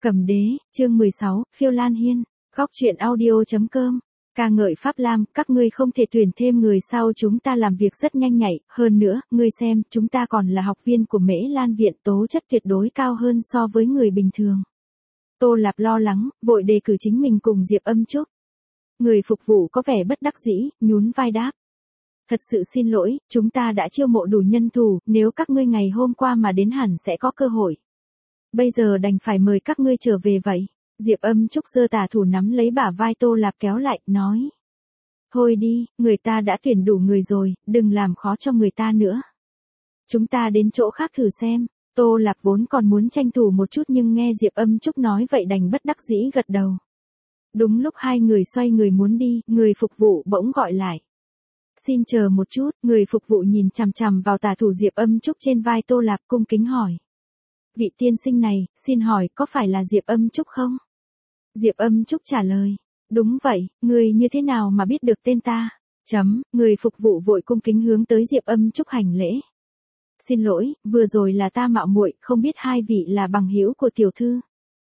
Cầm đế, chương 16, Phiêu Lan Hiên, góc truyện audio.com. Ca ngợi Pháp Lam, các ngươi không thể tuyển thêm người sao, chúng ta làm việc rất nhanh nhạy, hơn nữa, ngươi xem, chúng ta còn là học viên của Mễ Lan Viện, tố chất tuyệt đối cao hơn so với người bình thường. Tô Lạp lo lắng, vội đề cử chính mình cùng Diệp Âm Trúc. Người phục vụ có vẻ bất đắc dĩ, nhún vai đáp. Thật sự xin lỗi, chúng ta đã chiêu mộ đủ nhân thủ, nếu các ngươi ngày hôm qua mà đến hẳn sẽ có cơ hội. Bây giờ đành phải mời các ngươi trở về vậy. Diệp Âm Trúc giơ tả thủ nắm lấy bả vai Tô Lạp kéo lại, nói. Thôi đi, người ta đã tuyển đủ người rồi, đừng làm khó cho người ta nữa. Chúng ta đến chỗ khác thử xem. Tô Lạp vốn còn muốn tranh thủ một chút nhưng nghe Diệp Âm Trúc nói vậy đành bất đắc dĩ gật đầu. Đúng lúc hai người xoay người muốn đi, người phục vụ bỗng gọi lại. Xin chờ một chút, người phục vụ nhìn chằm chằm vào tả thủ Diệp Âm Trúc trên vai Tô Lạp cung kính hỏi. Vị tiên sinh này, xin hỏi có phải là Diệp Âm Trúc không? Diệp Âm Trúc trả lời. Đúng vậy, người như thế nào mà biết được tên ta? Người phục vụ vội cung kính hướng tới Diệp Âm Trúc hành lễ. Xin lỗi, vừa rồi là ta mạo muội, không biết hai vị là bằng hữu của tiểu thư.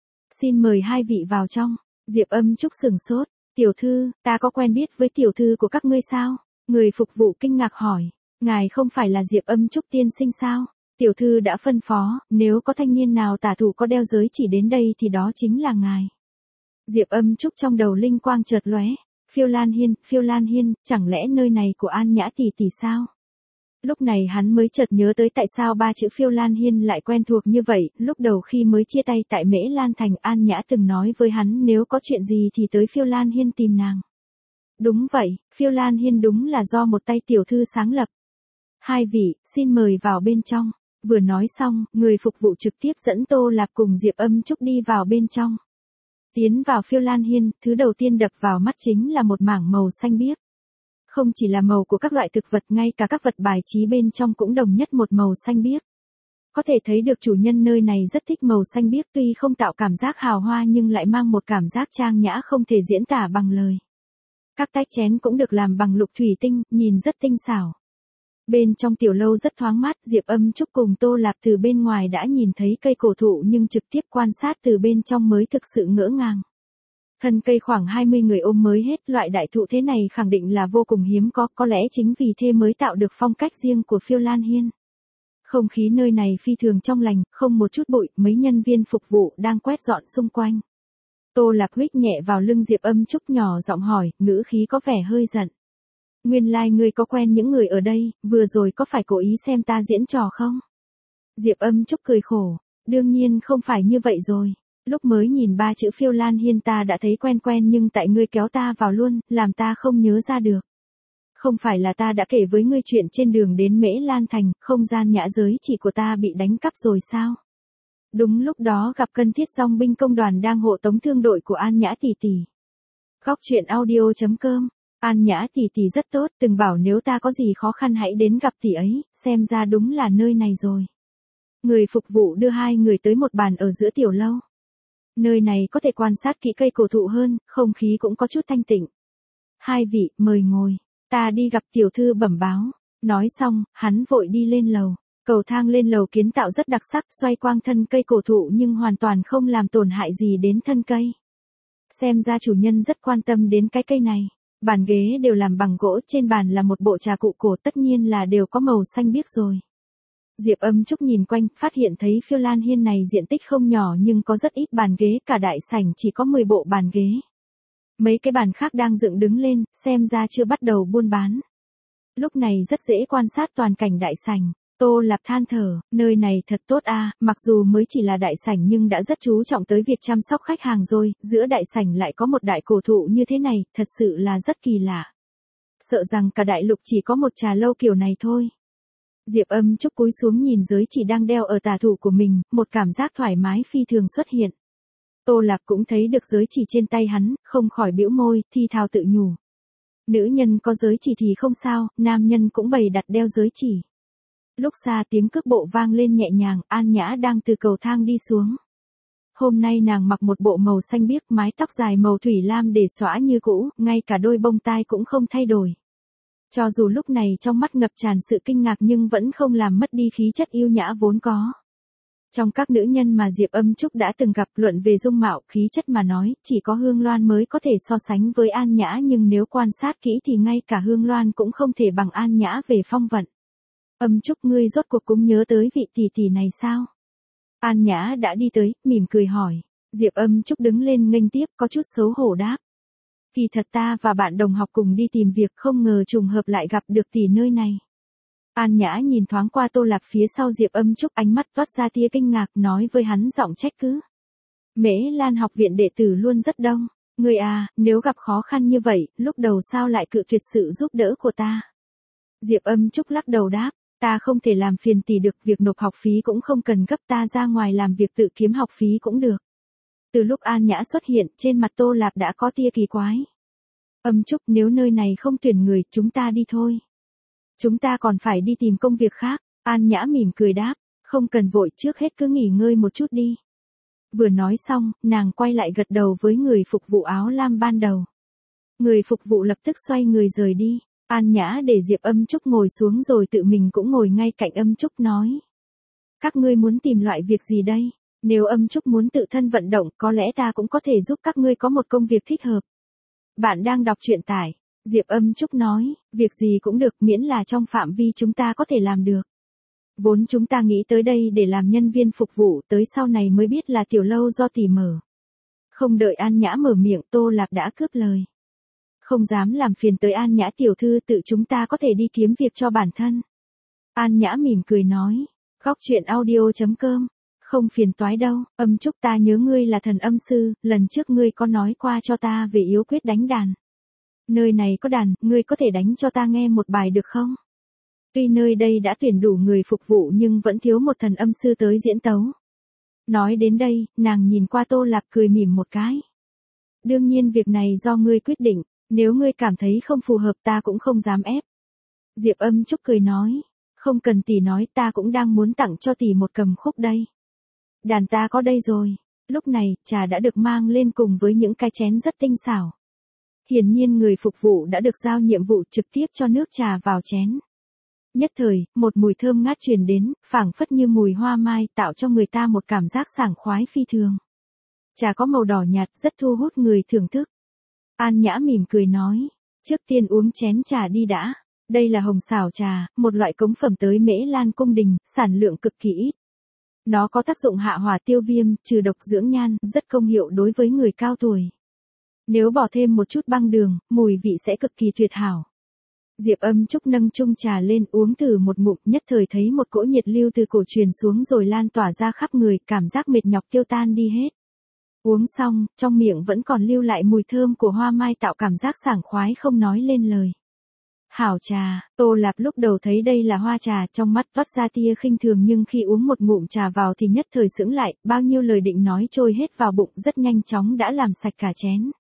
Xin mời hai vị vào trong. Diệp Âm Trúc sửng sốt. Tiểu thư, ta có quen biết với tiểu thư của các ngươi sao? Người phục vụ kinh ngạc hỏi. Ngài không phải là Diệp Âm Trúc tiên sinh sao? Tiểu thư đã phân phó, nếu có thanh niên nào tả thủ có đeo giới chỉ đến đây thì đó chính là ngài. Diệp Âm Trúc trong đầu linh quang chợt lóe. Phiêu Lan Hiên, chẳng lẽ nơi này của An Nhã tỷ tỷ sao? Lúc này hắn mới chợt nhớ tới tại sao ba chữ Phiêu Lan Hiên lại quen thuộc như vậy, lúc đầu khi mới chia tay tại Mễ Lan Thành An Nhã từng nói với hắn nếu có chuyện gì thì tới Phiêu Lan Hiên tìm nàng. Đúng vậy, Phiêu Lan Hiên đúng là do một tay tiểu thư sáng lập. Hai vị, xin mời vào bên trong. Vừa nói xong, người phục vụ trực tiếp dẫn Tô Lạp cùng Diệp Âm Trúc đi vào bên trong. Tiến vào Phiêu Lan Hiên, thứ đầu tiên đập vào mắt chính là một mảng màu xanh biếc. Không chỉ là màu của các loại thực vật, ngay cả các vật bài trí bên trong cũng đồng nhất một màu xanh biếc. Có thể thấy được chủ nhân nơi này rất thích màu xanh biếc, tuy không tạo cảm giác hào hoa nhưng lại mang một cảm giác trang nhã không thể diễn tả bằng lời. Các tách chén cũng được làm bằng lục thủy tinh, nhìn rất tinh xảo. Bên trong tiểu lâu rất thoáng mát, Diệp Âm Trúc cùng Tô Lạp từ bên ngoài đã nhìn thấy cây cổ thụ nhưng trực tiếp quan sát từ bên trong mới thực sự ngỡ ngàng. Thân cây khoảng 20 người ôm mới hết, loại đại thụ thế này khẳng định là vô cùng hiếm có lẽ chính vì thế mới tạo được phong cách riêng của Phiêu Lan Hiên. Không khí nơi này phi thường trong lành, không một chút bụi, mấy nhân viên phục vụ đang quét dọn xung quanh. Tô Lạp huých nhẹ vào lưng Diệp Âm Trúc nhỏ giọng hỏi, ngữ khí có vẻ hơi giận. Nguyên lai ngươi có quen những người ở đây, vừa rồi có phải cố ý xem ta diễn trò không? Diệp Âm Trúc cười khổ, đương nhiên không phải như vậy rồi. Lúc mới nhìn ba chữ Phiêu Lan Hiên ta đã thấy quen nhưng tại ngươi kéo ta vào luôn, làm ta không nhớ ra được. Không phải là ta đã kể với ngươi chuyện trên đường đến Mễ Lan Thành, không gian nhã giới chỉ của ta bị đánh cắp rồi sao? Đúng lúc đó gặp Cân Thiết Dòng binh công đoàn đang hộ tống thương đội của An Nhã tỷ tỷ. Góc truyện audio.com. An Nhã tỷ tỷ rất tốt, từng bảo nếu ta có gì khó khăn hãy đến gặp tỷ ấy, xem ra đúng là nơi này rồi. Người phục vụ đưa hai người tới một bàn ở giữa tiểu lâu. Nơi này có thể quan sát kỹ cây cổ thụ hơn, không khí cũng có chút thanh tịnh. Hai vị, mời ngồi, ta đi gặp tiểu thư bẩm báo. Nói xong, hắn vội đi lên lầu. Cầu thang lên lầu kiến tạo rất đặc sắc, xoay quanh thân cây cổ thụ nhưng hoàn toàn không làm tổn hại gì đến thân cây. Xem ra chủ nhân rất quan tâm đến cái cây này. Bàn ghế đều làm bằng gỗ, trên bàn là một bộ trà cụ cổ, tất nhiên là đều có màu xanh biếc rồi. Diệp Âm Trúc nhìn quanh, phát hiện thấy Phiêu Lan Hiên này diện tích không nhỏ nhưng có rất ít bàn ghế, cả đại sảnh chỉ có 10 bộ bàn ghế. Mấy cái bàn khác đang dựng đứng lên, xem ra chưa bắt đầu buôn bán. Lúc này rất dễ quan sát toàn cảnh đại sảnh. Tô Lạp than thở, nơi này thật tốt a, mặc dù mới chỉ là đại sảnh nhưng đã rất chú trọng tới việc chăm sóc khách hàng rồi, giữa đại sảnh lại có một đại cổ thụ như thế này, thật sự là rất kỳ lạ. Sợ rằng cả đại lục chỉ có một trà lâu kiểu này thôi. Diệp Âm Trúc cúi xuống nhìn giới chỉ đang đeo ở tả thủ của mình, một cảm giác thoải mái phi thường xuất hiện. Tô Lạp cũng thấy được giới chỉ trên tay hắn, không khỏi bĩu môi, thi thào tự nhủ. Nữ nhân có giới chỉ thì không sao, nam nhân cũng bày đặt đeo giới chỉ. Lúc xa tiếng cước bộ vang lên nhẹ nhàng, An Nhã đang từ cầu thang đi xuống. Hôm nay nàng mặc một bộ màu xanh biếc, mái tóc dài màu thủy lam để xõa như cũ, ngay cả đôi bông tai cũng không thay đổi. Cho dù lúc này trong mắt ngập tràn sự kinh ngạc nhưng vẫn không làm mất đi khí chất yêu nhã vốn có. Trong các nữ nhân mà Diệp Âm Trúc đã từng gặp, luận về dung mạo, khí chất mà nói, chỉ có Hương Loan mới có thể so sánh với An Nhã, nhưng nếu quan sát kỹ thì ngay cả Hương Loan cũng không thể bằng An Nhã về phong vận. Âm Trúc, ngươi rốt cuộc cũng nhớ tới vị tỷ tỷ này sao? An Nhã đã đi tới, mỉm cười hỏi. Diệp Âm Trúc đứng lên nghênh tiếp, có chút xấu hổ đáp. Kỳ thật ta và bạn đồng học cùng đi tìm việc, không ngờ trùng hợp lại gặp được tỷ nơi này. An Nhã nhìn thoáng qua Tô Lạp phía sau Diệp Âm Trúc, ánh mắt toát ra tia kinh ngạc, nói với hắn giọng trách cứ. Mễ Lan học viện đệ tử luôn rất đông. Ngươi à, nếu gặp khó khăn như vậy, lúc đầu sao lại cự tuyệt sự giúp đỡ của ta? Diệp Âm Trúc lắc đầu đáp. Ta không thể làm phiền tỷ được, việc nộp học phí cũng không cần gấp, ta ra ngoài làm việc tự kiếm học phí cũng được. Từ lúc An Nhã xuất hiện, trên mặt Tô Lạp đã có tia kỳ quái. Âm Trúc, nếu nơi này không tuyển người, chúng ta đi thôi. Chúng ta còn phải đi tìm công việc khác. An Nhã mỉm cười đáp, không cần vội, trước hết cứ nghỉ ngơi một chút đi. Vừa nói xong, nàng quay lại gật đầu với người phục vụ áo lam ban đầu. Người phục vụ lập tức xoay người rời đi. An Nhã để Diệp Âm Trúc ngồi xuống rồi tự mình cũng ngồi ngay cạnh Âm Trúc nói. Các ngươi muốn tìm loại việc gì đây? Nếu Âm Trúc muốn tự thân vận động, có lẽ ta cũng có thể giúp các ngươi có một công việc thích hợp. Bạn đang đọc truyện tải. Diệp Âm Trúc nói, việc gì cũng được, miễn là trong phạm vi chúng ta có thể làm được. Vốn chúng ta nghĩ tới đây để làm nhân viên phục vụ, tới sau này mới biết là tiểu lâu do tỷ mở. Không đợi An Nhã mở miệng, Tô Lạp đã cướp lời. Không dám làm phiền tới An Nhã tiểu thư, tự chúng ta có thể đi kiếm việc cho bản thân. An Nhã mỉm cười nói, góc truyện audio.com, không phiền toái đâu. Âm Trúc, ta nhớ ngươi là thần âm sư, lần trước ngươi có nói qua cho ta về yếu quyết đánh đàn. Nơi này có đàn, ngươi có thể đánh cho ta nghe một bài được không? Tuy nơi đây đã tuyển đủ người phục vụ nhưng vẫn thiếu một thần âm sư tới diễn tấu. Nói đến đây, nàng nhìn qua Tô Lạp cười mỉm một cái. Đương nhiên việc này do ngươi quyết định, nếu ngươi cảm thấy không phù hợp ta cũng không dám ép. Diệp Âm Trúc cười nói, không cần tỷ nói, ta cũng đang muốn tặng cho tỷ một cầm khúc đây. Đàn ta có đây rồi. Lúc này, trà đã được mang lên cùng với những cái chén rất tinh xảo. Hiển nhiên người phục vụ đã được giao nhiệm vụ trực tiếp cho nước trà vào chén. Nhất thời, một mùi thơm ngát truyền đến, phảng phất như mùi hoa mai, tạo cho người ta một cảm giác sảng khoái phi thường. Trà có màu đỏ nhạt, rất thu hút người thưởng thức. An Nhã mỉm cười nói, trước tiên uống chén trà đi đã. Đây là hồng xảo trà, một loại cống phẩm tới Mễ Lan cung đình, sản lượng cực kỳ ít. Nó có tác dụng hạ hỏa tiêu viêm, trừ độc dưỡng nhan, rất công hiệu đối với người cao tuổi. Nếu bỏ thêm một chút băng đường, mùi vị sẽ cực kỳ tuyệt hảo. Diệp Âm Trúc nâng chung trà lên uống thử một ngụm, nhất thời thấy một cỗ nhiệt lưu từ cổ truyền xuống rồi lan tỏa ra khắp người, cảm giác mệt nhọc tiêu tan đi hết. Uống xong, trong miệng vẫn còn lưu lại mùi thơm của hoa mai, tạo cảm giác sảng khoái không nói lên lời. Hảo trà, Tô Lạp lúc đầu thấy đây là hoa trà, trong mắt toát ra tia khinh thường, nhưng khi uống một ngụm trà vào thì nhất thời sững lại, bao nhiêu lời định nói trôi hết vào bụng, rất nhanh chóng đã làm sạch cả chén.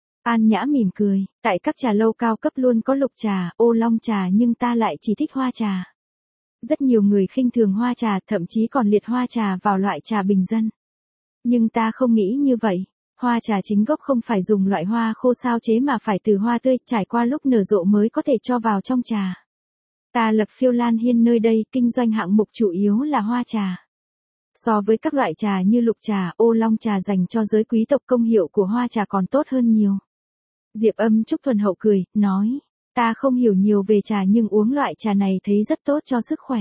An Nhã mỉm cười, tại các trà lâu cao cấp luôn có lục trà, ô long trà, nhưng ta lại chỉ thích hoa trà. Rất nhiều người khinh thường hoa trà, thậm chí còn liệt hoa trà vào loại trà bình dân. Nhưng ta không nghĩ như vậy. Hoa trà chính gốc không phải dùng loại hoa khô sao chế mà phải từ hoa tươi, trải qua lúc nở rộ mới có thể cho vào trong trà. Ta lập Phiêu Lan Hiên nơi đây, kinh doanh hạng mục chủ yếu là hoa trà. So với các loại trà như lục trà, ô long trà dành cho giới quý tộc, công hiệu của hoa trà còn tốt hơn nhiều. Diệp Âm Trúc thuần hậu cười, nói, ta không hiểu nhiều về trà nhưng uống loại trà này thấy rất tốt cho sức khỏe.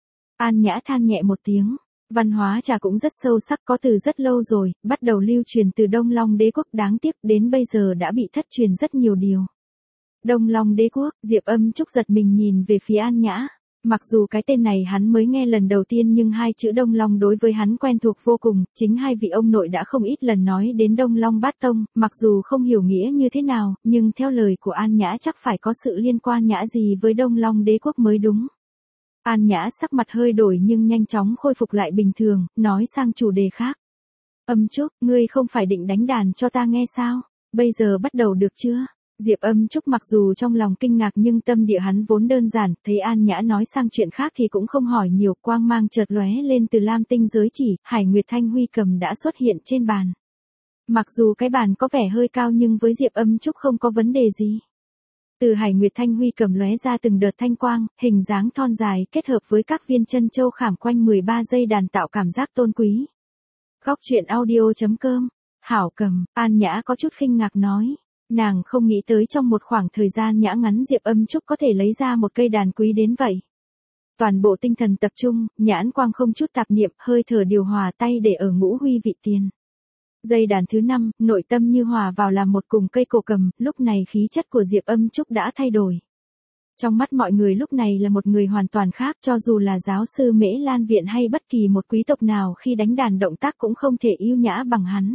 An Nhã than nhẹ một tiếng, văn hóa trà cũng rất sâu sắc, có từ rất lâu rồi, bắt đầu lưu truyền từ Đông Long Đế quốc, đáng tiếc đến bây giờ đã bị thất truyền rất nhiều điều. Đông Long Đế quốc, Diệp Âm Trúc giật mình nhìn về phía An Nhã. Mặc dù cái tên này hắn mới nghe lần đầu tiên nhưng hai chữ Đông Long đối với hắn quen thuộc vô cùng, chính hai vị ông nội đã không ít lần nói đến Đông Long Bát Tông, mặc dù không hiểu nghĩa như thế nào, nhưng theo lời của An Nhã chắc phải có sự liên quan nhã gì với Đông Long Đế quốc mới đúng. An Nhã sắc mặt hơi đổi nhưng nhanh chóng khôi phục lại bình thường, nói sang chủ đề khác. Âm Trúc, ngươi không phải định đánh đàn cho ta nghe sao? Bây giờ bắt đầu được chưa? Diệp Âm Trúc mặc dù trong lòng kinh ngạc nhưng tâm địa hắn vốn đơn giản, thấy An Nhã nói sang chuyện khác thì cũng không hỏi nhiều, quang mang chợt lóe lên từ lam tinh giới chỉ, Hải Nguyệt Thanh Huy cầm đã xuất hiện trên bàn. Mặc dù cái bàn có vẻ hơi cao nhưng với Diệp Âm Trúc không có vấn đề gì. Từ Hải Nguyệt Thanh Huy cầm lóe ra từng đợt thanh quang, hình dáng thon dài kết hợp với các viên chân châu khảm quanh 13 dây đàn tạo cảm giác tôn quý. Góc truyện audio.com. Hảo Cầm, An Nhã có chút khinh ngạc nói. Nàng không nghĩ tới trong một khoảng thời gian nhã ngắn Diệp Âm Trúc có thể lấy ra một cây đàn quý đến vậy. Toàn bộ tinh thần tập trung, nhãn quang không chút tạp niệm, hơi thở điều hòa tay để ở ngũ huy vị tiền. Dây đàn thứ 5, nội tâm như hòa vào làm một cùng cây cổ cầm, lúc này khí chất của Diệp Âm Trúc đã thay đổi. Trong mắt mọi người lúc này là một người hoàn toàn khác, cho dù là giáo sư Mễ Lan Viện hay bất kỳ một quý tộc nào khi đánh đàn động tác cũng không thể yêu nhã bằng hắn.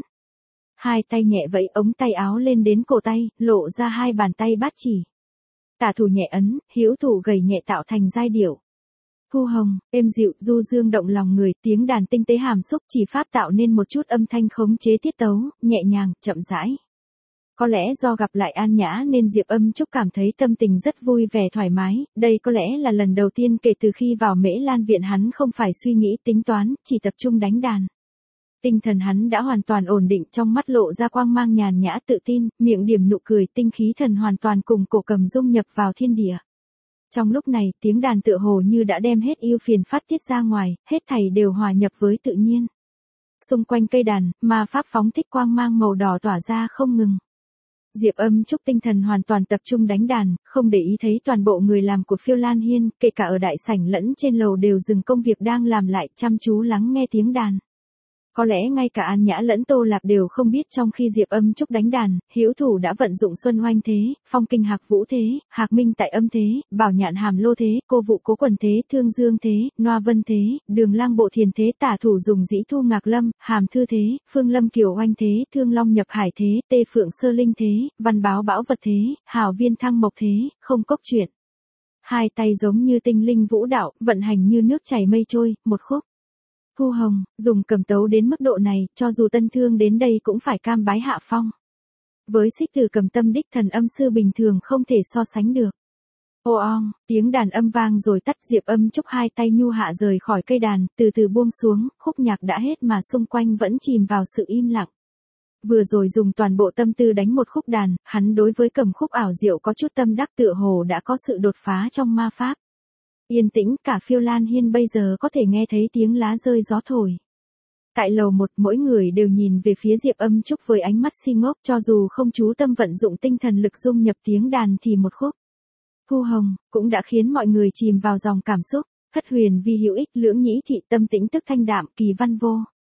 Hai tay nhẹ vẫy ống tay áo lên đến cổ tay, lộ ra hai bàn tay bát chỉ. Tả thủ nhẹ ấn, hữu thủ gầy nhẹ tạo thành giai điệu. Thu hồng, êm dịu, du dương động lòng người, tiếng đàn tinh tế hàm xúc chỉ pháp tạo nên một chút âm thanh khống chế tiết tấu, nhẹ nhàng, chậm rãi. Có lẽ do gặp lại An Nhã nên Diệp Âm Trúc cảm thấy tâm tình rất vui vẻ thoải mái, đây có lẽ là lần đầu tiên kể từ khi vào Mễ Lan Viện hắn không phải suy nghĩ tính toán, chỉ tập trung đánh đàn. Tinh thần hắn đã hoàn toàn ổn định, trong mắt lộ ra quang mang nhàn nhã tự tin, miệng điểm nụ cười, tinh khí thần hoàn toàn cùng cổ cầm dung nhập vào thiên địa. Trong lúc này, tiếng đàn tựa hồ như đã đem hết ưu phiền phát tiết ra ngoài, hết thảy đều hòa nhập với tự nhiên. Xung quanh cây đàn, ma pháp phóng thích quang mang màu đỏ tỏa ra không ngừng. Diệp Âm Trúc tinh thần hoàn toàn tập trung đánh đàn, không để ý thấy toàn bộ người làm của Phiêu Lan Hiên, kể cả ở đại sảnh lẫn trên lầu đều dừng công việc đang làm lại, chăm chú lắng nghe tiếng đàn. Có lẽ ngay cả An Nhã lẫn Tô Lạp đều không biết trong khi Diệp Âm Trúc đánh đàn, hữu thủ đã vận dụng Xuân Oanh thế, Phong Kinh Hạc Vũ thế, Hạc Minh tại âm thế, Bảo Nhạn Hàm Lô thế, Cô Vụ Cố Quần thế, Thương Dương thế, Noa Vân thế, Đường Lang Bộ Thiền thế, tả thủ dùng Dĩ Thu Ngạc Lâm, Hàm Thư thế, Phương Lâm Kiều Oanh thế, Thương Long Nhập Hải thế, Tê Phượng Sơ Linh thế, Văn Báo Bão Vật thế, Hào Viên Thăng Mộc thế, Không Cốc Chuyện. Hai tay giống như tinh linh vũ đạo, vận hành như nước chảy mây trôi, một khúc. Thu hồng, dùng cầm tấu đến mức độ này, cho dù tân thương đến đây cũng phải cam bái hạ phong. Với xích từ cầm tâm đích thần âm sư bình thường không thể so sánh được. Ô ong, tiếng đàn âm vang rồi tắt, Diệp Âm Trúc hai tay nhu hạ rời khỏi cây đàn, từ từ buông xuống, khúc nhạc đã hết mà xung quanh vẫn chìm vào sự im lặng. Vừa rồi dùng toàn bộ tâm tư đánh một khúc đàn, hắn đối với cầm khúc ảo diệu có chút tâm đắc, tựa hồ đã có sự đột phá trong ma pháp. Yên tĩnh, cả Phiêu Lan Hiên bây giờ có thể nghe thấy tiếng lá rơi gió thổi. Tại lầu 1, mỗi người đều nhìn về phía Diệp Âm Trúc với ánh mắt si ngốc, cho dù không chú tâm vận dụng tinh thần lực dung nhập tiếng đàn thì một khúc Thu hồng cũng đã khiến mọi người chìm vào dòng cảm xúc. Thất huyền vi hữu ích, lưỡng nhĩ thị tâm tĩnh tức thanh đạm, kỳ văn vô.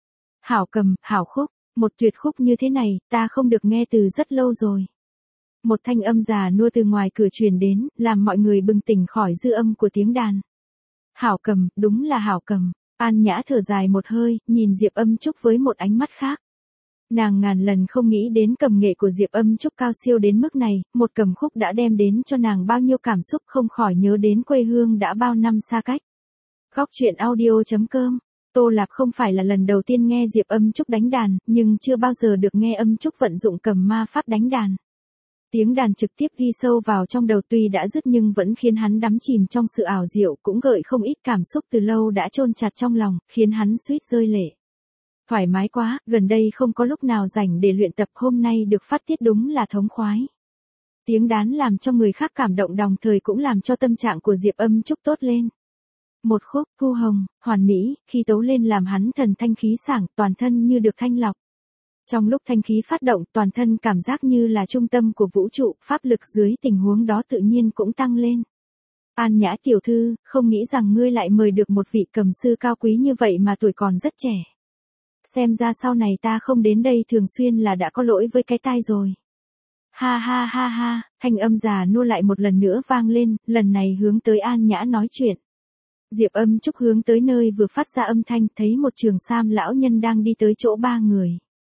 Hảo cầm, hảo khúc, một tuyệt khúc như thế này, ta không được nghe từ rất lâu rồi. Một thanh âm già nua từ ngoài cửa truyền đến, làm mọi người bừng tỉnh khỏi dư âm của tiếng đàn. Hảo cầm, đúng là hảo cầm. An Nhã thở dài một hơi, nhìn Diệp Âm Trúc với một ánh mắt khác. Nàng ngàn lần không nghĩ đến cầm nghệ của Diệp Âm Trúc cao siêu đến mức này, một cầm khúc đã đem đến cho nàng bao nhiêu cảm xúc, không khỏi nhớ đến quê hương đã bao năm xa cách. Góc truyện audio.com. Tô Lạp không phải là lần đầu tiên nghe Diệp Âm Trúc đánh đàn, nhưng chưa bao giờ được nghe Âm Trúc vận dụng cầm ma pháp đánh đàn. Tiếng đàn trực tiếp ghi sâu vào trong đầu, tuy đã dứt nhưng vẫn khiến hắn đắm chìm trong sự ảo diệu, cũng gợi không ít cảm xúc từ lâu đã chôn chặt trong lòng, khiến hắn suýt rơi lệ. Thoải mái quá, gần đây không có lúc nào rảnh để luyện tập, hôm nay được phát tiết đúng là thống khoái. Tiếng đàn làm cho người khác cảm động, đồng thời cũng làm cho tâm trạng của Diệp Âm Trúc tốt lên. Một khúc Thu hồng, hoàn mỹ, khi tấu lên làm hắn thần thanh khí sảng, toàn thân như được thanh lọc. Trong lúc thanh khí phát động, toàn thân cảm giác như là trung tâm của vũ trụ, pháp lực dưới tình huống đó tự nhiên cũng tăng lên. An Nhã tiểu thư, không nghĩ rằng ngươi lại mời được một vị cầm sư cao quý như vậy mà tuổi còn rất trẻ. Xem ra sau này ta không đến đây thường xuyên là đã có lỗi với cái tai rồi. Ha ha ha ha, thanh âm già nua lại một lần nữa vang lên, lần này hướng tới An Nhã nói chuyện. Diệp Âm Trúc hướng tới nơi vừa phát ra âm thanh, thấy một trường sam lão nhân đang đi tới chỗ ba người.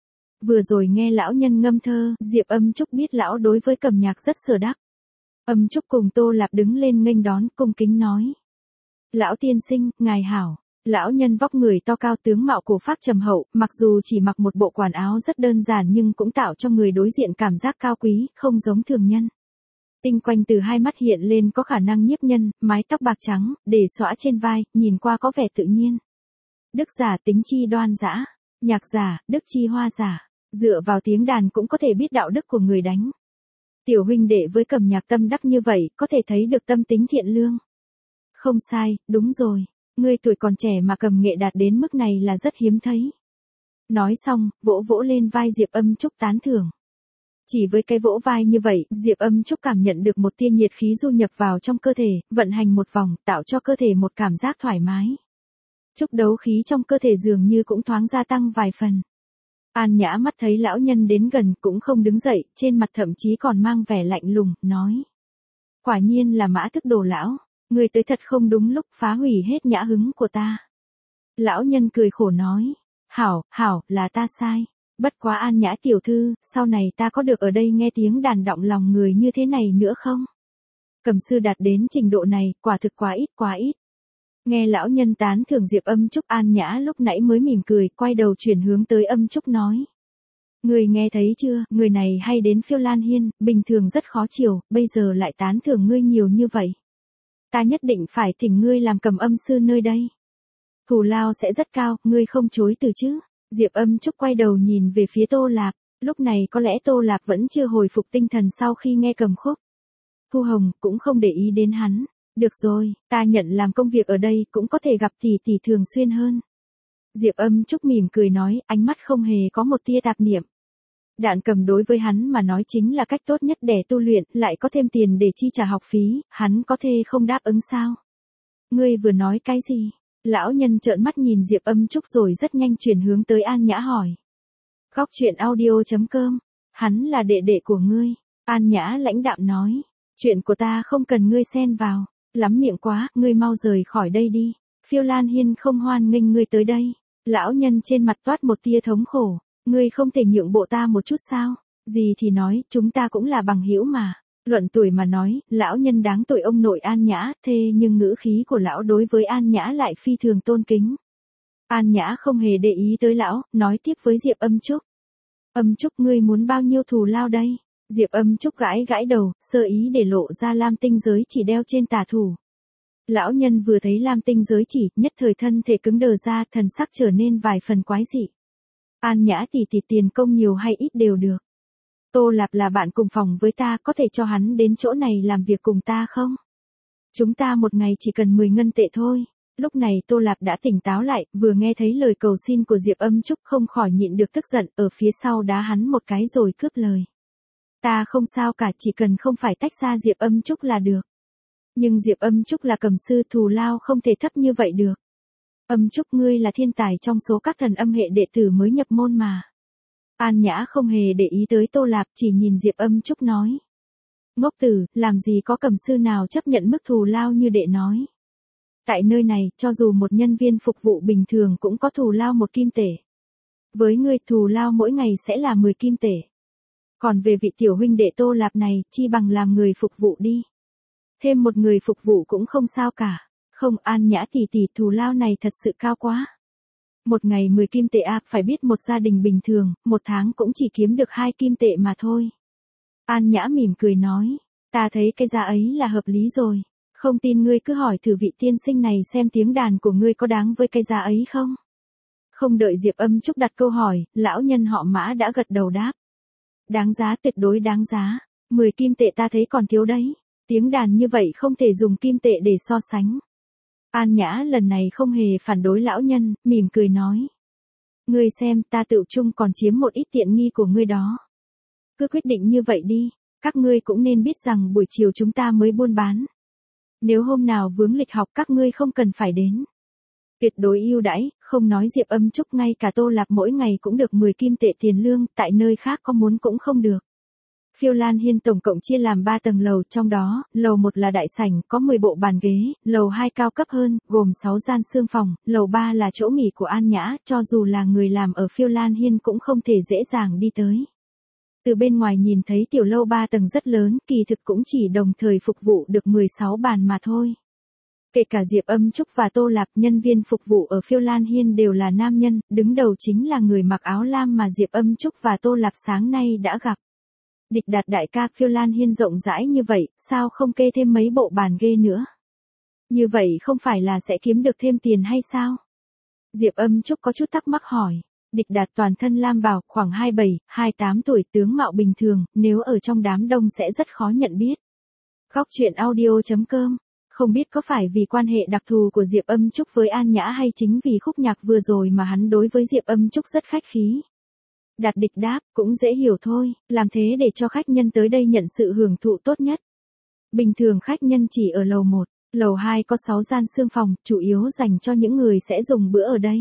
Vừa rồi nghe lão nhân ngâm thơ, Diệp Âm Trúc biết lão đối với cầm nhạc rất sở đắc. Âm Trúc cùng Tô Lạp đứng lên nghênh đón, cung kính nói. Lão tiên sinh, ngài hảo. Lão nhân vóc người to cao, tướng mạo cổ phác trầm hậu, mặc dù chỉ mặc một bộ quần áo rất đơn giản nhưng cũng tạo cho người đối diện cảm giác cao quý, không giống thường nhân. Tinh quanh từ hai mắt hiện lên có khả năng nhiếp nhân, mái tóc bạc trắng, để xõa trên vai, nhìn qua có vẻ tự nhiên. Đức giả tính chi đoan dã, nhạc giả, đức chi hoa giả, dựa vào tiếng đàn cũng có thể biết đạo đức của người đánh. Tiểu huynh đệ với Cầm Nhạc tâm đắc như vậy, có thể thấy được tâm tính thiện lương. Không sai, đúng rồi. Ngươi tuổi còn trẻ mà cầm nghệ đạt đến mức này là rất hiếm thấy. Nói xong, vỗ vỗ lên vai Diệp Âm Trúc tán thưởng. Chỉ với cái vỗ vai như vậy, Diệp Âm Trúc cảm nhận được một tia nhiệt khí du nhập vào trong cơ thể, vận hành một vòng, tạo cho cơ thể một cảm giác thoải mái. Trúc đấu khí trong cơ thể dường như cũng thoáng gia tăng vài phần. An Nhã mắt thấy lão nhân đến gần cũng không đứng dậy, trên mặt thậm chí còn mang vẻ lạnh lùng, nói. Quả nhiên là Mã Thức Đồ lão, người tới thật không đúng lúc, phá hủy hết nhã hứng của ta. Lão nhân cười khổ nói. Hảo, là ta sai. Bất quá An Nhã tiểu thư, sau này ta có được ở đây nghe tiếng đàn động lòng người như thế này nữa không? Cầm sư đạt đến trình độ này, quả thực quá ít. Nghe lão nhân tán thưởng Diệp Âm Trúc, An Nhã lúc nãy mới mỉm cười, quay đầu chuyển hướng tới Âm Trúc nói. Người nghe thấy chưa, người này hay đến Phiêu Lan Hiên, bình thường rất khó chiều, bây giờ lại tán thưởng ngươi nhiều như vậy. Ta nhất định phải thỉnh ngươi làm cầm âm sư nơi đây. Thù lao sẽ rất cao, ngươi không chối từ chứ. Diệp Âm Trúc quay đầu nhìn về phía Tô Lạp, lúc này có lẽ Tô Lạp vẫn chưa hồi phục tinh thần sau khi nghe cầm khúc. Thu Hồng cũng không để ý đến hắn. Được rồi, ta nhận làm công việc ở đây cũng có thể gặp tỷ tỷ thường xuyên hơn. Diệp Âm Trúc mỉm cười nói, ánh mắt không hề có một tia tạp niệm. Đạn cầm đối với hắn mà nói chính là cách tốt nhất để tu luyện, lại có thêm tiền để chi trả học phí, hắn có thể không đáp ứng sao? Ngươi vừa nói cái gì? Lão nhân trợn mắt nhìn Diệp Âm Trúc rồi rất nhanh chuyển hướng tới An Nhã hỏi. Góc truyện audio.com, hắn là đệ đệ của ngươi. An Nhã lãnh đạm nói, chuyện của ta không cần ngươi xen vào, lắm miệng quá, ngươi mau rời khỏi đây đi. Phiêu Lan Hiên không hoan nghênh ngươi tới đây. Lão nhân trên mặt toát một tia thống khổ, ngươi không thể nhượng bộ ta một chút sao? Gì thì nói, chúng ta cũng là bằng hữu mà. Luận tuổi mà nói, lão nhân đáng tội ông nội An Nhã, thế nhưng ngữ khí của lão đối với An Nhã lại phi thường tôn kính. An Nhã không hề để ý tới lão, nói tiếp với Diệp Âm Trúc. Âm Trúc ngươi muốn bao nhiêu thù lao đây? Diệp Âm Trúc gãi đầu, sơ ý để lộ ra lam tinh giới chỉ đeo trên tà thủ. Lão nhân vừa thấy lam tinh giới chỉ, nhất thời thân thể cứng đờ ra, thần sắc trở nên vài phần quái dị. An Nhã tỷ tiền công nhiều hay ít đều được. Tô Lạp là bạn cùng phòng với ta, có thể cho hắn đến chỗ này làm việc cùng ta không? Chúng ta một ngày chỉ cần 10 ngân tệ thôi. Lúc này Tô Lạp đã tỉnh táo lại, vừa nghe thấy lời cầu xin của Diệp Âm Trúc không khỏi nhịn được tức giận, ở phía sau đá hắn một cái rồi cướp lời. Ta không sao cả, chỉ cần không phải tách ra Diệp Âm Trúc là được. Nhưng Diệp Âm Trúc là cầm sư, thù lao không thể thấp như vậy được. Âm Trúc ngươi là thiên tài trong số các thần âm hệ đệ tử mới nhập môn mà. An Nhã không hề để ý tới Tô Lạp, chỉ nhìn Diệp Âm Trúc nói. Ngốc tử, làm gì có cầm sư nào chấp nhận mức thù lao như đệ nói. Tại nơi này, cho dù một nhân viên phục vụ bình thường cũng có thù lao 1 kim tệ. Với ngươi thù lao mỗi ngày sẽ là 10 kim tệ. Còn về vị tiểu huynh đệ Tô Lạp này, chi bằng làm người phục vụ đi. Thêm một người phục vụ cũng không sao cả. Không, An Nhã tỷ thù lao này thật sự cao quá. Một ngày 10 kim tệ phải biết một gia đình bình thường, một tháng cũng chỉ kiếm được 2 kim tệ mà thôi. An Nhã mỉm cười nói, ta thấy cái giá ấy là hợp lý rồi. Không tin ngươi cứ hỏi thử vị tiên sinh này xem tiếng đàn của ngươi có đáng với cái giá ấy không? Không đợi Diệp Âm Trúc đặt câu hỏi, lão nhân họ Mã đã gật đầu đáp. Đáng giá, tuyệt đối đáng giá. 10 kim tệ ta thấy còn thiếu đấy. Tiếng đàn như vậy không thể dùng kim tệ để so sánh. An Nhã lần này không hề phản đối lão nhân, mỉm cười nói. Ngươi xem, ta tự chung còn chiếm một ít tiện nghi của ngươi đó. Cứ quyết định như vậy đi, các ngươi cũng nên biết rằng buổi chiều chúng ta mới buôn bán. Nếu hôm nào vướng lịch học các ngươi không cần phải đến. Tuyệt đối ưu đãi, không nói Diệp Âm Trúc, ngay cả Tô Lạp mỗi ngày cũng được 10 kim tệ tiền lương, tại nơi khác có muốn cũng không được. Phiêu Lan Hiên tổng cộng chia làm 3 tầng lầu, trong đó, lầu 1 là đại sảnh, có 10 bộ bàn ghế, lầu 2 cao cấp hơn, gồm 6 gian xương phòng, lầu 3 là chỗ nghỉ của An Nhã, cho dù là người làm ở Phiêu Lan Hiên cũng không thể dễ dàng đi tới. Từ bên ngoài nhìn thấy tiểu lâu 3 tầng rất lớn, kỳ thực cũng chỉ đồng thời phục vụ được 16 bàn mà thôi. Kể cả Diệp Âm Trúc và Tô Lạp, nhân viên phục vụ ở Phiêu Lan Hiên đều là nam nhân, đứng đầu chính là người mặc áo lam mà Diệp Âm Trúc và Tô Lạp sáng nay đã gặp. Địch Đạt đại ca, Phiêu Lan Hiên rộng rãi như vậy, sao không kê thêm mấy bộ bàn ghê nữa? Như vậy không phải là sẽ kiếm được thêm tiền hay sao? Diệp Âm Trúc có chút thắc mắc hỏi. Địch Đạt toàn thân lam bào, khoảng 27, 28 tuổi, tướng mạo bình thường, nếu ở trong đám đông sẽ rất khó nhận biết. Góc truyện audio.com. Không biết có phải vì quan hệ đặc thù của Diệp Âm Trúc với An Nhã hay chính vì khúc nhạc vừa rồi mà hắn đối với Diệp Âm Trúc rất khách khí. Đạt Địch đáp, cũng dễ hiểu thôi, làm thế để cho khách nhân tới đây nhận sự hưởng thụ tốt nhất. Bình thường khách nhân chỉ ở lầu 1, lầu 2 có 6 gian xương phòng, chủ yếu dành cho những người sẽ dùng bữa ở đây.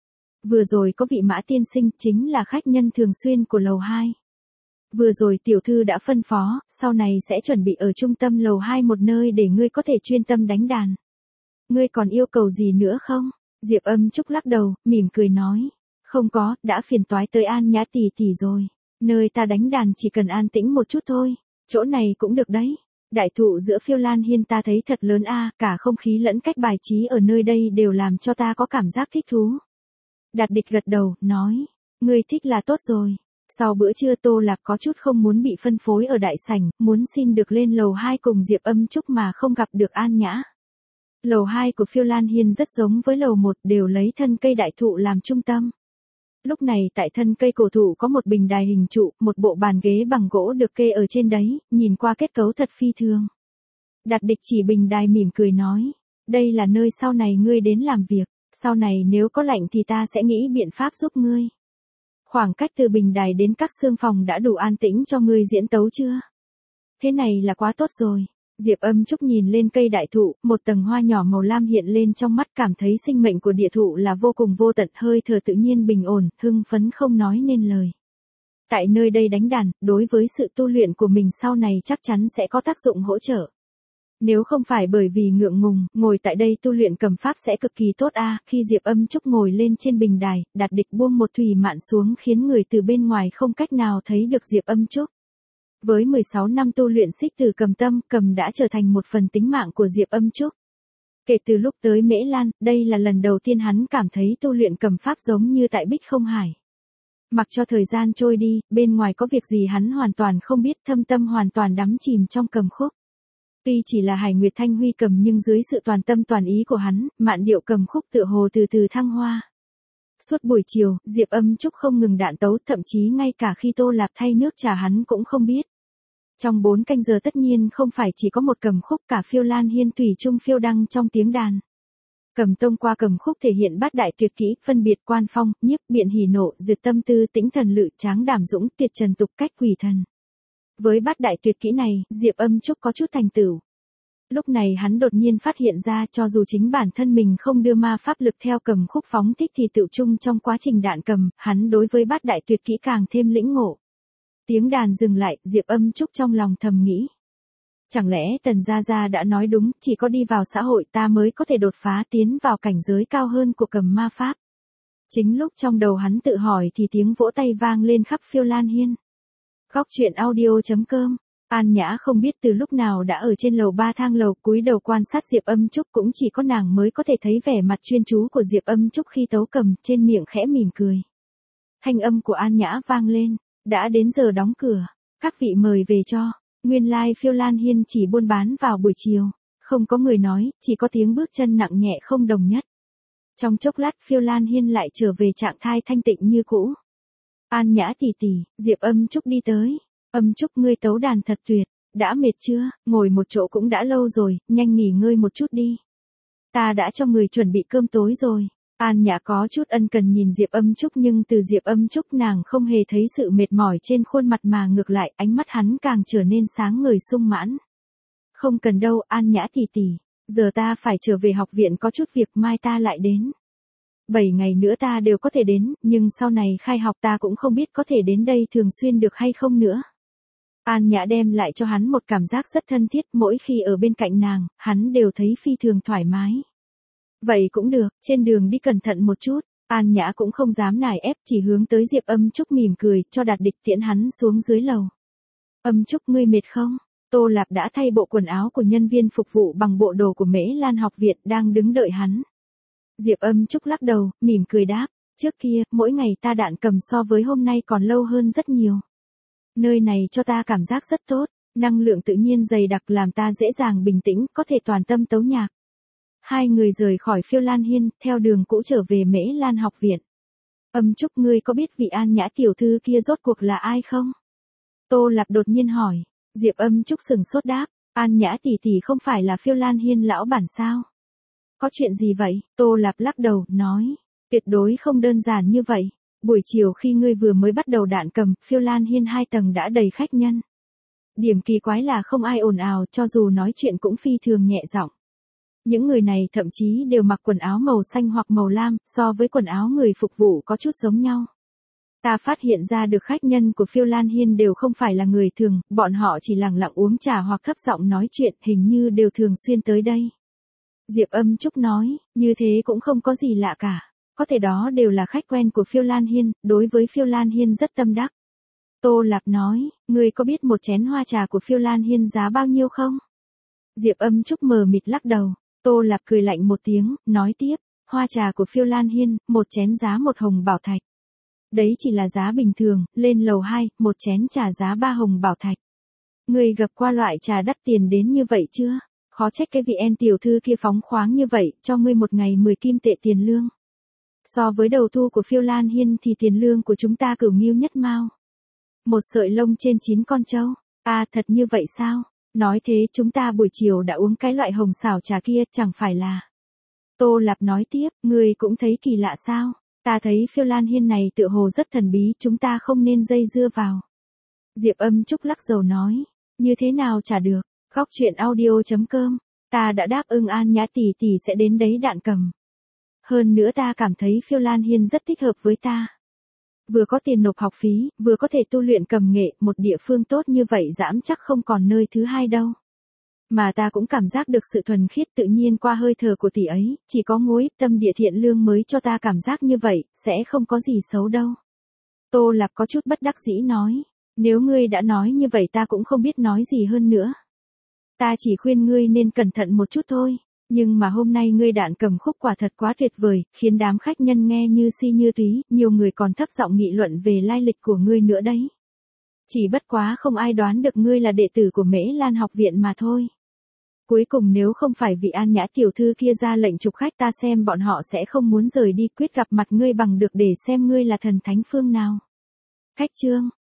Vừa rồi có vị Mã tiên sinh, chính là khách nhân thường xuyên của lầu 2. Vừa rồi tiểu thư đã phân phó, sau này sẽ chuẩn bị ở trung tâm lầu 2 một nơi để ngươi có thể chuyên tâm đánh đàn. Ngươi còn yêu cầu gì nữa không? Diệp Âm Trúc lắc đầu, mỉm cười nói. Không có, đã phiền toái tới An Nhã tỷ tỷ rồi. Nơi ta đánh đàn chỉ cần an tĩnh một chút thôi. Chỗ này cũng được đấy. Đại thụ giữa Phiêu Lan Hiên ta thấy thật lớn a, cả không khí lẫn cách bài trí ở nơi đây đều làm cho ta có cảm giác thích thú. Đạt Địch gật đầu, nói. Ngươi thích là tốt rồi. Sau bữa trưa Tô Lạp có chút không muốn bị phân phối ở đại sảnh, muốn xin được lên lầu 2 cùng Diệp Âm Trúc mà không gặp được An Nhã. Lầu 2 của Phiêu Lan Hiên rất giống với lầu 1, đều lấy thân cây đại thụ làm trung tâm. Lúc này tại thân cây cổ thụ có một bình đài hình trụ, một bộ bàn ghế bằng gỗ được kê ở trên đấy, nhìn qua kết cấu thật phi thường. Đạt Địch chỉ bình đài mỉm cười nói, đây là nơi sau này ngươi đến làm việc, sau này nếu có lạnh thì ta sẽ nghĩ biện pháp giúp ngươi. Khoảng cách từ bình đài đến các xương phòng đã đủ an tĩnh cho ngươi diễn tấu chưa? Thế này là quá tốt rồi. Diệp Âm Trúc nhìn lên cây đại thụ, một tầng hoa nhỏ màu lam hiện lên trong mắt, cảm thấy sinh mệnh của địa thụ là vô cùng vô tận, hơi thở tự nhiên bình ổn, hưng phấn không nói nên lời. Tại nơi đây đánh đàn, đối với sự tu luyện của mình sau này chắc chắn sẽ có tác dụng hỗ trợ. Nếu không phải bởi vì ngượng ngùng, ngồi tại đây tu luyện cầm pháp sẽ cực kỳ tốt a. Khi Diệp Âm Trúc ngồi lên trên bình đài, Đạt Địch buông một thủy mạn xuống khiến người từ bên ngoài không cách nào thấy được Diệp Âm Trúc. Với 16 năm tu luyện xích tử cầm tâm, cầm đã trở thành một phần tính mạng của Diệp Âm Trúc. Kể từ lúc tới Mễ Lan, đây là lần đầu tiên hắn cảm thấy tu luyện cầm pháp giống như tại Bích Không Hải. Mặc cho thời gian trôi đi, bên ngoài có việc gì hắn hoàn toàn không biết, thâm tâm hoàn toàn đắm chìm trong cầm khúc. Tuy chỉ là Hải Nguyệt Thanh Huy cầm nhưng dưới sự toàn tâm toàn ý của hắn, mạn điệu cầm khúc tựa hồ từ từ thăng hoa. Suốt buổi chiều, Diệp Âm Trúc không ngừng đạn tấu, thậm chí ngay cả khi Tô Lạp thay nước trà hắn cũng không biết. Trong 4 canh giờ tất nhiên không phải chỉ có một cầm khúc, cả Phiêu Lan Hiên thủy chung phiêu đăng trong tiếng đàn. Cầm tông qua cầm khúc thể hiện bát đại tuyệt kỹ, phân biệt quan phong, nhiếp, biện hỉ nộ, duyệt tâm tư, tĩnh thần lự, tráng đảm dũng, tuyệt trần tục, cách quỷ thần. Với bát đại tuyệt kỹ này, Diệp Âm Trúc có chút thành tựu. Lúc này hắn đột nhiên phát hiện ra cho dù chính bản thân mình không đưa ma pháp lực theo cầm khúc phóng thích thì tự chung trong quá trình đạn cầm, hắn đối với bát đại tuyệt kỹ càng thêm lĩnh ngộ. Tiếng đàn dừng lại, Diệp Âm Trúc trong lòng thầm nghĩ. Chẳng lẽ Tần Gia Gia đã nói đúng, chỉ có đi vào xã hội ta mới có thể đột phá tiến vào cảnh giới cao hơn của cầm ma pháp. Chính lúc trong đầu hắn tự hỏi thì tiếng vỗ tay vang lên khắp Phiêu Lan Hiên. Góc truyện audio.com. An Nhã không biết từ lúc nào đã ở trên lầu 3 thang lầu, cúi đầu quan sát Diệp Âm Trúc, cũng chỉ có nàng mới có thể thấy vẻ mặt chuyên chú của Diệp Âm Trúc khi tấu cầm, trên miệng khẽ mỉm cười. Thanh âm của An Nhã vang lên, đã đến giờ đóng cửa, các vị mời về cho. Nguyên lai Phiêu Lan Hiên chỉ buôn bán vào buổi chiều, không có người nói, chỉ có tiếng bước chân nặng nhẹ không đồng nhất. Trong chốc lát Phiêu Lan Hiên lại trở về trạng thái thanh tịnh như cũ. An Nhã tỷ tỷ, Diệp Âm Trúc đi tới. Âm Trúc ngươi tấu đàn thật tuyệt, đã mệt chưa, ngồi một chỗ cũng đã lâu rồi, nhanh nghỉ ngơi một chút đi. Ta đã cho người chuẩn bị cơm tối rồi. An Nhã có chút ân cần nhìn Diệp Âm Trúc, nhưng từ Diệp Âm Trúc nàng không hề thấy sự mệt mỏi trên khuôn mặt mà ngược lại ánh mắt hắn càng trở nên sáng ngời sung mãn. Không cần đâu An Nhã tỷ tỷ, giờ ta phải trở về học viện có chút việc, mai ta lại đến. 7 ngày nữa ta đều có thể đến, nhưng sau này khai học ta cũng không biết có thể đến đây thường xuyên được hay không nữa. An Nhã đem lại cho hắn một cảm giác rất thân thiết, mỗi khi ở bên cạnh nàng, hắn đều thấy phi thường thoải mái. Vậy cũng được, trên đường đi cẩn thận một chút. An Nhã cũng không dám nài ép, chỉ hướng tới Diệp Âm Trúc mỉm cười, cho Đạt Địch tiễn hắn xuống dưới lầu. Âm Trúc ngươi mệt không? Tô Lạp đã thay bộ quần áo của nhân viên phục vụ bằng bộ đồ của Mễ Lan học viện, đang đứng đợi hắn. Diệp Âm Trúc lắc đầu, mỉm cười đáp, trước kia, mỗi ngày ta đạn cầm so với hôm nay còn lâu hơn rất nhiều. Nơi này cho ta cảm giác rất tốt, năng lượng tự nhiên dày đặc làm ta dễ dàng bình tĩnh, có thể toàn tâm tấu nhạc. Hai người rời khỏi Phiêu Lan Hiên, theo đường cũ trở về Mễ Lan học viện. Âm Trúc, ngươi có biết vị An Nhã tiểu thư kia rốt cuộc là ai không? Tô Lạp đột nhiên hỏi. Diệp Âm Trúc sừng sốt đáp, An Nhã tỷ tỷ không phải là Phiêu Lan Hiên lão bản sao? Có chuyện gì vậy? Tô Lạp lắc đầu, nói, tuyệt đối không đơn giản như vậy. Buổi chiều khi ngươi vừa mới bắt đầu đạn cầm, Phiêu Lan Hiên 2 tầng đã đầy khách nhân. Điểm kỳ quái là không ai ồn ào, cho dù nói chuyện cũng phi thường nhẹ giọng. Những người này thậm chí đều mặc quần áo màu xanh hoặc màu lam, so với quần áo người phục vụ có chút giống nhau. Ta phát hiện ra được khách nhân của Phiêu Lan Hiên đều không phải là người thường, bọn họ chỉ lặng lặng uống trà hoặc thấp giọng nói chuyện, hình như đều thường xuyên tới đây. Diệp Âm Trúc nói, như thế cũng không có gì lạ cả. Có thể đó đều là khách quen của Phiêu Lan Hiên, đối với Phiêu Lan Hiên rất tâm đắc. Tô Lạp nói, ngươi có biết một chén hoa trà của Phiêu Lan Hiên giá bao nhiêu không? Diệp Âm Trúc mờ mịt lắc đầu. Tô Lạp cười lạnh một tiếng, nói tiếp, hoa trà của Phiêu Lan Hiên, một chén giá 1 hồng bảo thạch. Đấy chỉ là giá bình thường, lên lầu 2, một chén trà giá 3 hồng bảo thạch. Ngươi gặp qua loại trà đắt tiền đến như vậy chưa? Khó trách cái vị En tiểu thư kia phóng khoáng như vậy, cho ngươi một ngày 10 kim tệ tiền lương. So với đầu thu của Phiêu Lan Hiên thì tiền lương của chúng ta cửu nghiêu nhất mao. Một sợi lông trên 9 con trâu. À, thật như vậy sao? Nói thế chúng ta buổi chiều đã uống cái loại hồng xảo trà kia, chẳng phải là. Tô Lạp nói tiếp, ngươi cũng thấy kỳ lạ sao? Ta thấy Phiêu Lan Hiên này tựa hồ rất thần bí, chúng ta không nên dây dưa vào. Diệp Âm Trúc lắc đầu nói, như thế nào chả được, Góc Chuyện Audio.com, ta đã đáp ứng An Nhã tỷ tỷ sẽ đến đấy đạn cầm. Hơn nữa ta cảm thấy Phiêu Lan Hiên rất thích hợp với ta. Vừa có tiền nộp học phí, vừa có thể tu luyện cầm nghệ, một địa phương tốt như vậy dãm chắc không còn nơi thứ hai đâu. Mà ta cũng cảm giác được sự thuần khiết tự nhiên qua hơi thở của tỷ ấy, chỉ có ngối tâm địa thiện lương mới cho ta cảm giác như vậy, sẽ không có gì xấu đâu. Tô Lạp có chút bất đắc dĩ nói, nếu ngươi đã nói như vậy ta cũng không biết nói gì hơn nữa. Ta chỉ khuyên ngươi nên cẩn thận một chút thôi, nhưng mà hôm nay ngươi đạn cầm khúc quả thật quá tuyệt vời, khiến đám khách nhân nghe như si như túy, nhiều người còn thấp giọng nghị luận về lai lịch của ngươi nữa đấy. Chỉ bất quá không ai đoán được ngươi là đệ tử của Mễ Lan học viện mà thôi. Cuối cùng nếu không phải vị An Nhã tiểu thư kia ra lệnh trục khách, ta xem bọn họ sẽ không muốn rời đi, quyết gặp mặt ngươi bằng được để xem ngươi là thần thánh phương nào. Khách chương